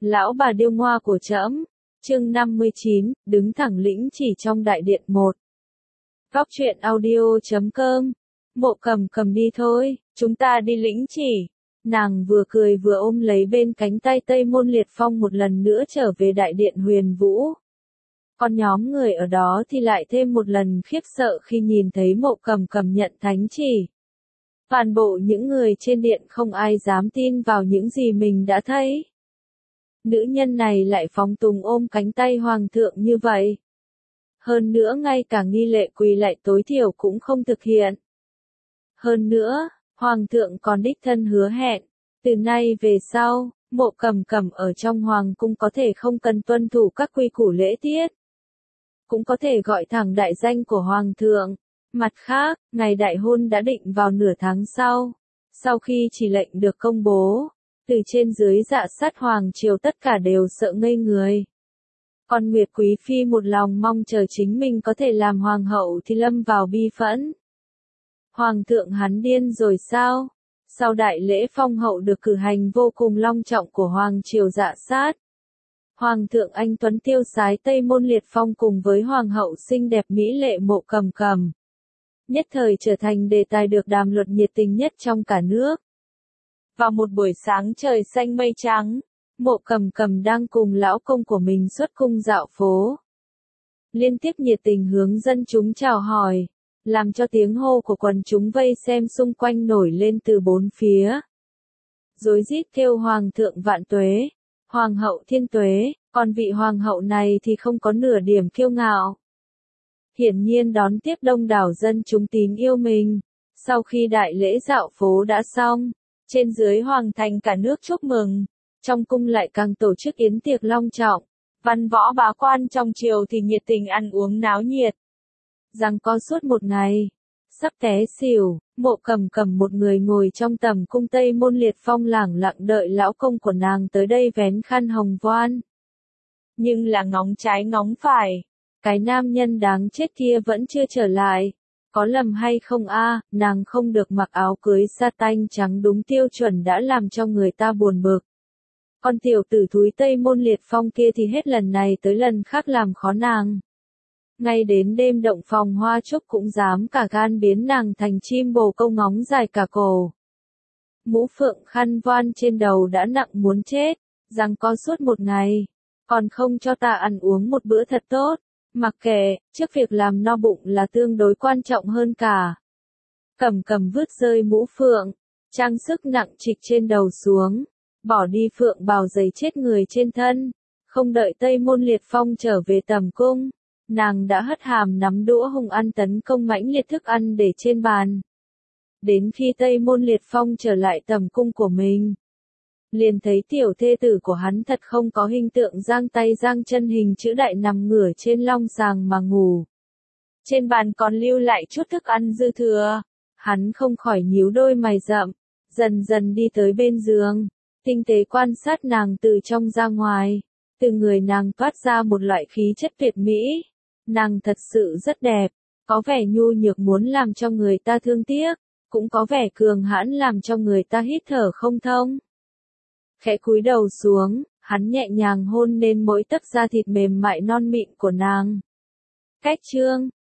Lão bà điêu ngoa của trẫm. Chương 59, đứng thẳng lĩnh chỉ trong đại điện 1. Góc truyện audio.com. Mộ Cầm Cầm đi thôi, chúng ta đi lĩnh chỉ. Nàng vừa cười vừa ôm lấy bên cánh tay Tây Môn Liệt Phong một lần nữa trở về đại điện Huyền Vũ. Còn nhóm người ở đó thì lại thêm một lần khiếp sợ khi nhìn thấy Mộ Cầm Cầm nhận thánh chỉ. Toàn bộ những người trên điện không ai dám tin vào những gì mình đã thấy. Nữ nhân này lại phóng túng ôm cánh tay hoàng thượng như vậy. Hơn nữa ngay cả nghi lễ quỳ lạy tối thiểu cũng không thực hiện. Hơn nữa, hoàng thượng còn đích thân hứa hẹn, từ nay về sau, Mộ Cầm Cầm ở trong hoàng cung có thể không cần tuân thủ các quy củ lễ tiết. Cũng có thể gọi thẳng đại danh của hoàng thượng. Mặt khác, ngày đại hôn đã định vào nửa tháng sau. Sau khi chỉ lệnh được công bố, từ trên dưới dạ sát hoàng triều tất cả đều sợ ngây người. Còn Nguyệt Quý Phi một lòng mong chờ chính mình có thể làm hoàng hậu thì lâm vào bi phẫn. Hoàng thượng hắn điên rồi sao? Sau đại lễ phong hậu được cử hành vô cùng long trọng của hoàng triều dạ sát. Hoàng thượng anh tuấn tiêu sái Tây Môn Liệt Phong cùng với hoàng hậu xinh đẹp mỹ lệ Mộ Cầm Cầm. Nhất thời trở thành đề tài được đàm luận nhiệt tình nhất trong cả nước. Vào một buổi sáng trời xanh mây trắng, Mộ Cầm Cầm đang cùng lão công của mình xuất cung dạo phố. Liên tiếp nhiệt tình hướng dân chúng chào hỏi, làm cho tiếng hô của quần chúng vây xem xung quanh nổi lên từ bốn phía. Rối rít kêu hoàng thượng vạn tuế, hoàng hậu thiên tuế, còn vị hoàng hậu này thì không có nửa điểm kiêu ngạo. Hiển nhiên đón tiếp đông đảo dân chúng tín yêu mình. Sau khi đại lễ dạo phố đã xong, trên dưới hoàng thành cả nước chúc mừng, trong cung lại càng tổ chức yến tiệc long trọng, văn võ bá quan trong triều thì nhiệt tình ăn uống náo nhiệt. Giằng co suốt một ngày, sắp té xỉu, Mộ Cầm Cầm một người ngồi trong tầm cung Tây Môn Liệt Phong lẳng lặng đợi lão công của nàng tới đây vén khăn hồng voan. Nhưng là ngóng trái ngóng phải, cái nam nhân đáng chết kia vẫn chưa trở lại. Có lầm hay không a, nàng không được mặc áo cưới sa tanh trắng đúng tiêu chuẩn đã làm cho người ta buồn bực. Con tiểu tử thúi Tây Môn Liệt Phong kia thì hết lần này tới lần khác làm khó nàng. Ngay đến đêm động phòng hoa trúc cũng dám cả gan biến nàng thành chim bồ câu ngóng dài cả cổ. Mũ phượng khăn voan trên đầu đã nặng muốn chết, giằng co suốt một ngày, còn không cho ta ăn uống một bữa thật tốt. Mặc kệ, trước việc làm no bụng là tương đối quan trọng hơn cả. Cầm Cầm vứt rơi mũ phượng, trang sức nặng trịch trên đầu xuống, bỏ đi phượng bào giày chết người trên thân. Không đợi Tây Môn Liệt Phong trở về tầm cung, nàng đã hất hàm nắm đũa hung ăn tấn công mãnh liệt thức ăn để trên bàn. Đến khi Tây Môn Liệt Phong trở lại tầm cung của mình, liền thấy tiểu thê tử của hắn thật không có hình tượng giang tay giang chân hình chữ đại nằm ngửa trên long sàng mà ngủ. Trên bàn còn lưu lại chút thức ăn dư thừa. Hắn không khỏi nhíu đôi mày rậm, dần dần đi tới bên giường, tinh tế quan sát nàng từ trong ra ngoài. Từ người nàng toát ra một loại khí chất tuyệt mỹ. Nàng thật sự rất đẹp, có vẻ nhu nhược muốn làm cho người ta thương tiếc, cũng có vẻ cường hãn làm cho người ta hít thở không thông. Khẽ cúi đầu xuống, hắn nhẹ nhàng hôn lên mỗi tấc da thịt mềm mại non mịn của nàng. Cách chương